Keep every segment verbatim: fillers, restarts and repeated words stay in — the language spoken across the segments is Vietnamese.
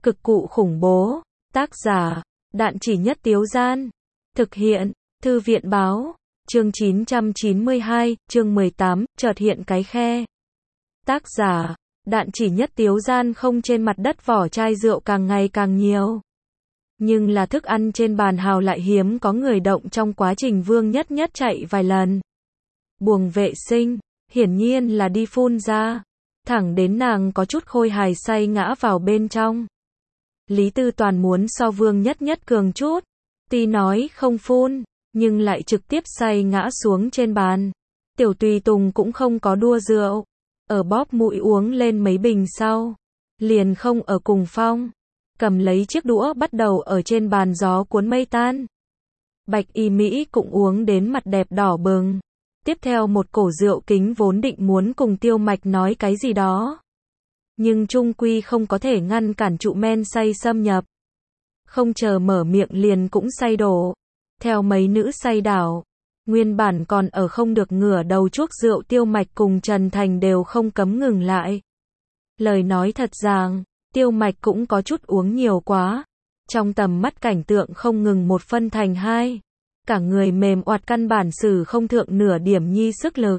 Cực cụ khủng bố. Tác giả, Đạn Chỉ Nhất Tiếu Gian. Thực hiện, Thư viện báo. Chương chín trăm chín mươi hai, chương mười tám, chợt hiện cái khe. Tác giả, Đạn Chỉ Nhất Tiếu Gian. Không, trên mặt đất vỏ chai rượu càng ngày càng nhiều. Nhưng là thức ăn trên bàn hào lại hiếm có người động. Trong quá trình Vương Nhất Nhất chạy vài lần buồng vệ sinh, hiển nhiên là đi phun ra. Thẳng đến nàng có chút khôi hài say ngã vào bên trong. Lý Tư Toàn muốn so Vương Nhất Nhất cường chút. Tuy nói không phun, nhưng lại trực tiếp say ngã xuống trên bàn. Tiểu Tùy Tùng cũng không có đua rượu. Ở bóp mũi uống lên mấy bình sau. Liền không ở cùng phong. Cầm lấy chiếc đũa bắt đầu ở trên bàn gió cuốn mây tan. Bạch Y Mỹ cũng uống đến mặt đẹp đỏ bừng. Tiếp theo một cổ rượu kính vốn định muốn cùng Tiêu Mạch nói cái gì đó. Nhưng chung quy không có thể ngăn cản trụ men say xâm nhập. Không chờ mở miệng liền cũng say đổ. Theo mấy nữ say đảo. Nguyên bản còn ở không được ngửa đầu chuốc rượu Tiêu Mạch cùng Trần Thành đều không cấm ngừng lại. Lời nói thật rằng, Tiêu Mạch cũng có chút uống nhiều quá. Trong tầm mắt cảnh tượng không ngừng một phân thành hai. Cả người mềm oặt căn bản sử không thượng nửa điểm nhi sức lực.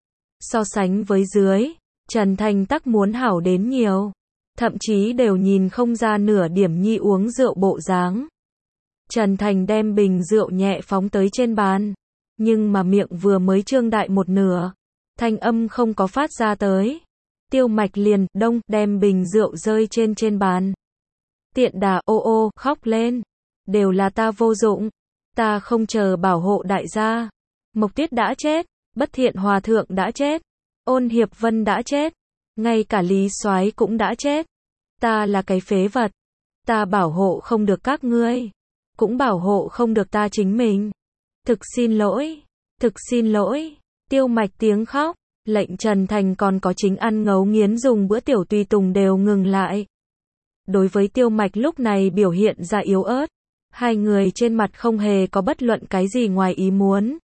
So sánh với dưới, Trần Thành tắc muốn hảo đến nhiều. Thậm chí đều nhìn không ra nửa điểm nhi uống rượu bộ dáng. Trần Thành đem bình rượu nhẹ phóng tới trên bàn. Nhưng mà miệng vừa mới trương đại một nửa. Thanh âm không có phát ra tới. Tiêu Mạch liền, đông, đem bình rượu rơi trên trên bàn. Tiện đà ô ô, khóc lên. Đều là ta vô dụng. Ta không chờ bảo hộ đại gia. Mộc Tuyết đã chết. Bất Thiện Hòa Thượng đã chết. Ôn Hiệp Vân đã chết. Ngay cả Lý Soái cũng đã chết. Ta là cái phế vật. Ta bảo hộ không được các ngươi. Cũng bảo hộ không được ta chính mình. Thực xin lỗi. Thực xin lỗi. Tiêu Mạch tiếng khóc. Lệnh Trần Thành còn có chính ăn ngấu nghiến dùng bữa Tiểu Tùy Tùng đều ngừng lại. Đối với Tiêu Mạch lúc này biểu hiện ra yếu ớt. Hai người trên mặt không hề có bất luận cái gì ngoài ý muốn.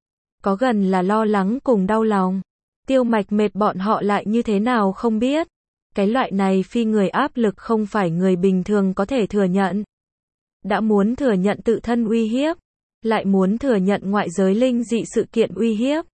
Có gần là lo lắng cùng đau lòng. Tiêu Mạch mệt bọn họ lại như thế nào không biết. Cái loại này phi người áp lực không phải người bình thường có thể thừa nhận. Đã muốn thừa nhận tự thân uy hiếp. Lại muốn thừa nhận ngoại giới linh dị sự kiện uy hiếp.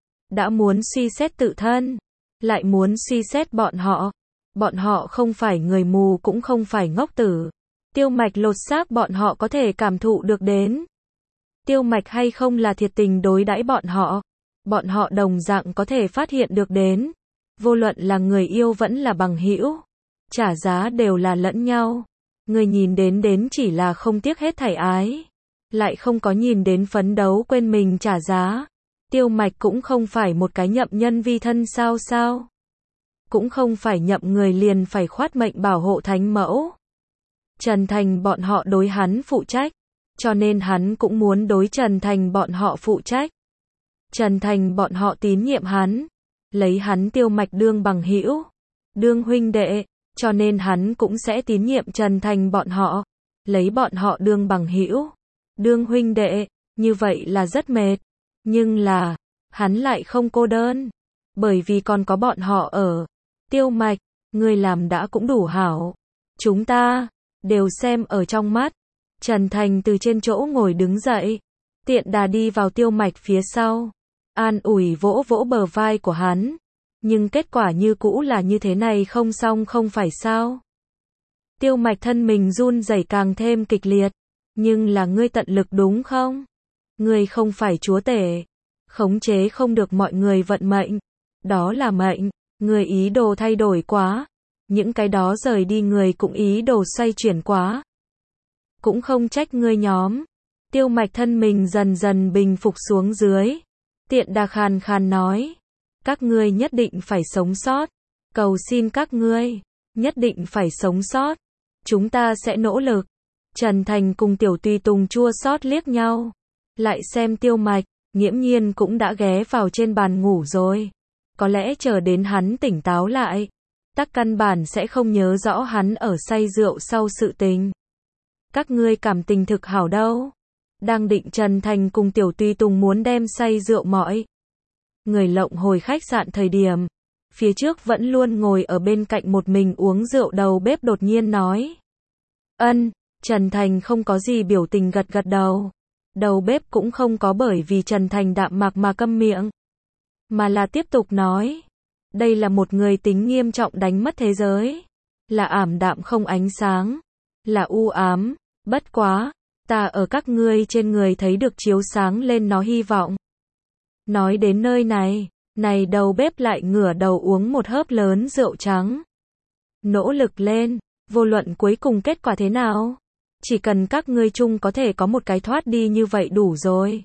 Đã muốn suy xét tự thân. Lại muốn suy xét bọn họ. Bọn họ không phải người mù cũng không phải ngốc tử. Tiêu Mạch lột xác bọn họ có thể cảm thụ được đến. Tiêu Mạch hay không là thiệt tình đối đãi bọn họ. Bọn họ đồng dạng có thể phát hiện được đến. Vô luận là người yêu vẫn là bằng hữu. Trả giá đều là lẫn nhau. Người nhìn đến đến chỉ là không tiếc hết thảy ái. Lại không có nhìn đến phấn đấu quên mình trả giá. Tiêu Mạch cũng không phải một cái nhậm nhân vi thân sao sao. Cũng không phải nhậm người liền phải khoát mệnh bảo hộ thánh mẫu. Trần Thành bọn họ đối hắn phụ trách. Cho nên hắn cũng muốn đối Trần Thành bọn họ phụ trách. Trần Thành bọn họ tín nhiệm hắn. Lấy hắn Tiêu Mạch đương bằng hữu. Đương huynh đệ. Cho nên hắn cũng sẽ tín nhiệm Trần Thành bọn họ. Lấy bọn họ đương bằng hữu. Đương huynh đệ. Như vậy là rất mệt. Nhưng là, hắn lại không cô đơn. Bởi vì còn có bọn họ ở. Tiêu Mạch, ngươi làm đã cũng đủ hảo. Chúng ta, đều xem ở trong mắt. Trần Thành từ trên chỗ ngồi đứng dậy. Tiện đà đi vào Tiêu Mạch phía sau. An ủi vỗ vỗ bờ vai của hắn. Nhưng kết quả như cũ là như thế này không xong không phải sao. Tiêu Mạch thân mình run rẩy càng thêm kịch liệt. Nhưng là ngươi tận lực đúng không? Ngươi không phải chúa tể. Khống chế không được mọi người vận mệnh. Đó là mệnh. Ngươi ý đồ thay đổi quá. Những cái đó rời đi người cũng ý đồ xoay chuyển quá. Cũng không trách ngươi nhóm. Tiêu Mạch thân mình dần dần bình phục xuống dưới. Tiện đà khàn khàn nói. Các ngươi nhất định phải sống sót. Cầu xin các ngươi. Nhất định phải sống sót. Chúng ta sẽ nỗ lực. Trần Thành cùng Tiểu Tùy Tùng chua xót liếc nhau. Lại xem Tiêu Mạch. Nghiễm nhiên cũng đã ghé vào trên bàn ngủ rồi. Có lẽ chờ đến hắn tỉnh táo lại. Tắc căn bản sẽ không nhớ rõ hắn ở say rượu sau sự tình. Các ngươi cảm tình thực hảo đâu. Đang định Trần Thành cùng Tiểu Tùy Tùng muốn đem say rượu mọi người lộng hồi khách sạn thời điểm. Phía trước vẫn luôn ngồi ở bên cạnh một mình uống rượu đầu bếp đột nhiên nói. Ân, Trần Thành không có gì biểu tình gật gật đầu. Đầu bếp cũng không có bởi vì Trần Thành đạm mạc mà câm miệng, mà là tiếp tục nói. Đây là một người tính nghiêm trọng đánh mất thế giới. Là ảm đạm không ánh sáng. Là u ám. Bất quá, ta ở các ngươi trên người thấy được chiếu sáng lên nó hy vọng. Nói đến nơi này, này đầu bếp lại ngửa đầu uống một hớp lớn rượu trắng. Nỗ lực lên, vô luận cuối cùng kết quả thế nào. Chỉ cần các ngươi chung có thể có một cái thoát đi như vậy đủ rồi.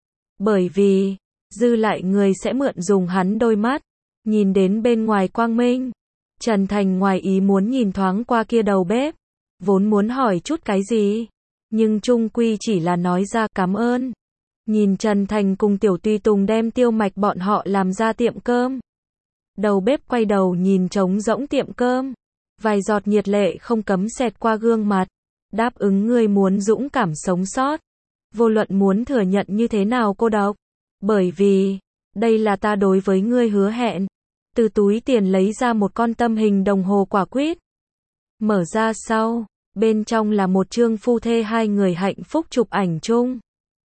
Bởi vì, dư lại người sẽ mượn dùng hắn đôi mắt, nhìn đến bên ngoài quang minh. Trần Thành ngoài ý muốn nhìn thoáng qua kia đầu bếp, vốn muốn hỏi chút cái gì, nhưng chung quy chỉ là nói ra cảm ơn. Nhìn Trần Thành cùng Tiểu Tùy Tùng đem Tiêu Mạch bọn họ làm ra tiệm cơm. Đầu bếp quay đầu nhìn trống rỗng tiệm cơm, vài giọt nhiệt lệ không cấm xẹt qua gương mặt. Đáp ứng ngươi muốn dũng cảm sống sót, vô luận muốn thừa nhận như thế nào cô độc, bởi vì, đây là ta đối với ngươi hứa hẹn. Từ túi tiền lấy ra một con tâm hình đồng hồ quả quýt. Mở ra sau, bên trong là một chương phu thê hai người hạnh phúc chụp ảnh chung.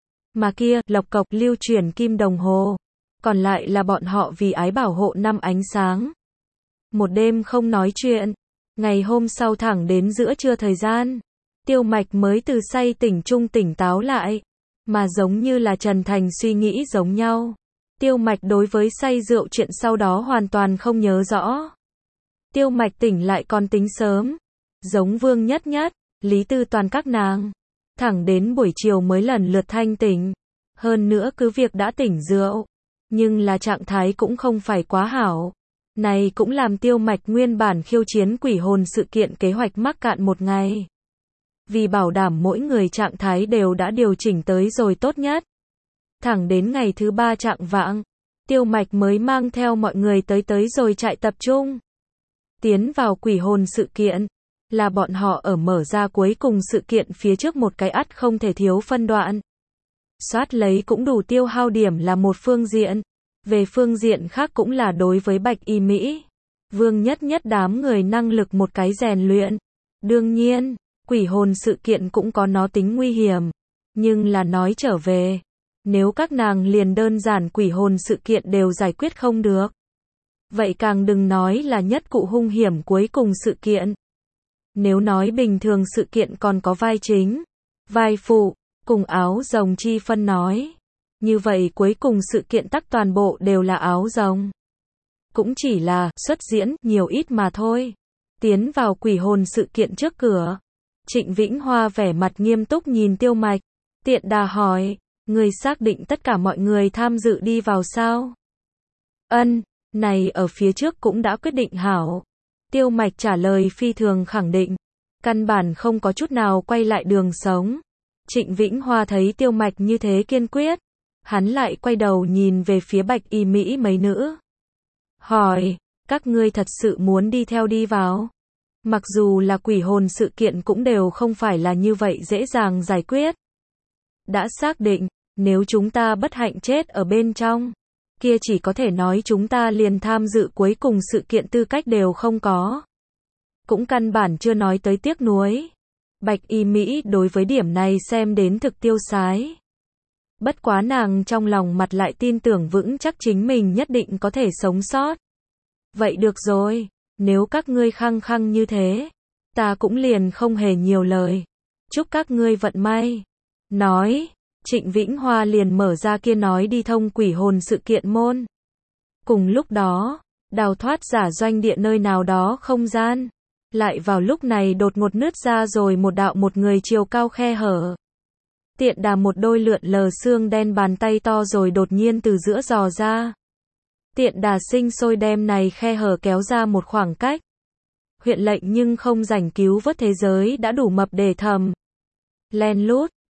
Mà kia, lộc cộc lưu chuyển kim đồng hồ, còn lại là bọn họ vì ái bảo hộ năm ánh sáng. Một đêm không nói chuyện, ngày hôm sau thẳng đến giữa trưa thời gian, Tiêu Mạch mới từ say tỉnh chung tỉnh táo lại, mà giống như là Trần Thành suy nghĩ giống nhau. Tiêu Mạch đối với say rượu chuyện sau đó hoàn toàn không nhớ rõ. Tiêu Mạch tỉnh lại còn tính sớm, giống Vương Nhất Nhất, Lý Tư Toàn các nàng, thẳng đến buổi chiều mới lần lượt thanh tỉnh. Hơn nữa cứ việc đã tỉnh rượu, nhưng là trạng thái cũng không phải quá hảo. Này cũng làm Tiêu Mạch nguyên bản khiêu chiến quỷ hồn sự kiện kế hoạch mắc cạn một ngày. Vì bảo đảm mỗi người trạng thái đều đã điều chỉnh tới rồi tốt nhất. Thẳng đến ngày thứ ba chạng vạng, Tiêu Mạch mới mang theo mọi người tới tới rồi trại tập trung. Tiến vào quỷ hồn sự kiện, là bọn họ ở mở ra cuối cùng sự kiện phía trước một cái ắt không thể thiếu phân đoạn. Soát lấy cũng đủ tiêu hao điểm là một phương diện, về phương diện khác cũng là đối với Bạch Y Mỹ, Vương Nhất Nhất đám người năng lực một cái rèn luyện. Đương nhiên, quỷ hồn sự kiện cũng có nó tính nguy hiểm, nhưng là nói trở về, nếu các nàng liền đơn giản quỷ hồn sự kiện đều giải quyết không được, vậy càng đừng nói là nhất cụ hung hiểm cuối cùng sự kiện. Nếu nói bình thường sự kiện còn có vai chính, vai phụ, cùng áo rồng chi phân nói, như vậy cuối cùng sự kiện tắc toàn bộ đều là áo rồng. Cũng chỉ là xuất diễn nhiều ít mà thôi. Tiến vào quỷ hồn sự kiện trước cửa, Trịnh Vĩnh Hoa vẻ mặt nghiêm túc nhìn Tiêu Mạch, tiện đà hỏi, người xác định tất cả mọi người tham dự đi vào sao? Ân, này ở phía trước cũng đã quyết định hảo. Tiêu Mạch trả lời phi thường khẳng định, căn bản không có chút nào quay lại đường sống. Trịnh Vĩnh Hoa thấy Tiêu Mạch như thế kiên quyết, hắn lại quay đầu nhìn về phía Bạch Y Mỹ mấy nữ. Hỏi, các ngươi thật sự muốn đi theo đi vào? Mặc dù là quỷ hồn sự kiện cũng đều không phải là như vậy dễ dàng giải quyết. Đã xác định, nếu chúng ta bất hạnh chết ở bên trong, kia chỉ có thể nói chúng ta liền tham dự cuối cùng sự kiện tư cách đều không có. Cũng căn bản chưa nói tới tiếc nuối. Bạch Y Mỹ đối với điểm này xem đến thực tiêu sái. Bất quá nàng trong lòng mặt lại tin tưởng vững chắc chính mình nhất định có thể sống sót. Vậy được rồi, nếu các ngươi khăng khăng như thế, ta cũng liền không hề nhiều lời. Chúc các ngươi vận may. Nói, Trịnh Vĩnh Hoa liền mở ra kia nói đi thông quỷ hồn sự kiện môn. Cùng lúc đó, đào thoát giả doanh địa nơi nào đó không gian, lại vào lúc này đột ngột nứt ra rồi một đạo một người chiều cao khe hở. Tiện đà một đôi lượn lờ xương đen bàn tay to rồi đột nhiên từ giữa dò ra. Tiện đà sinh sôi đem này khe hở kéo ra một khoảng cách. Huyện lệnh nhưng không rảnh cứu vớt thế giới đã đủ mập để thầm. Len lút,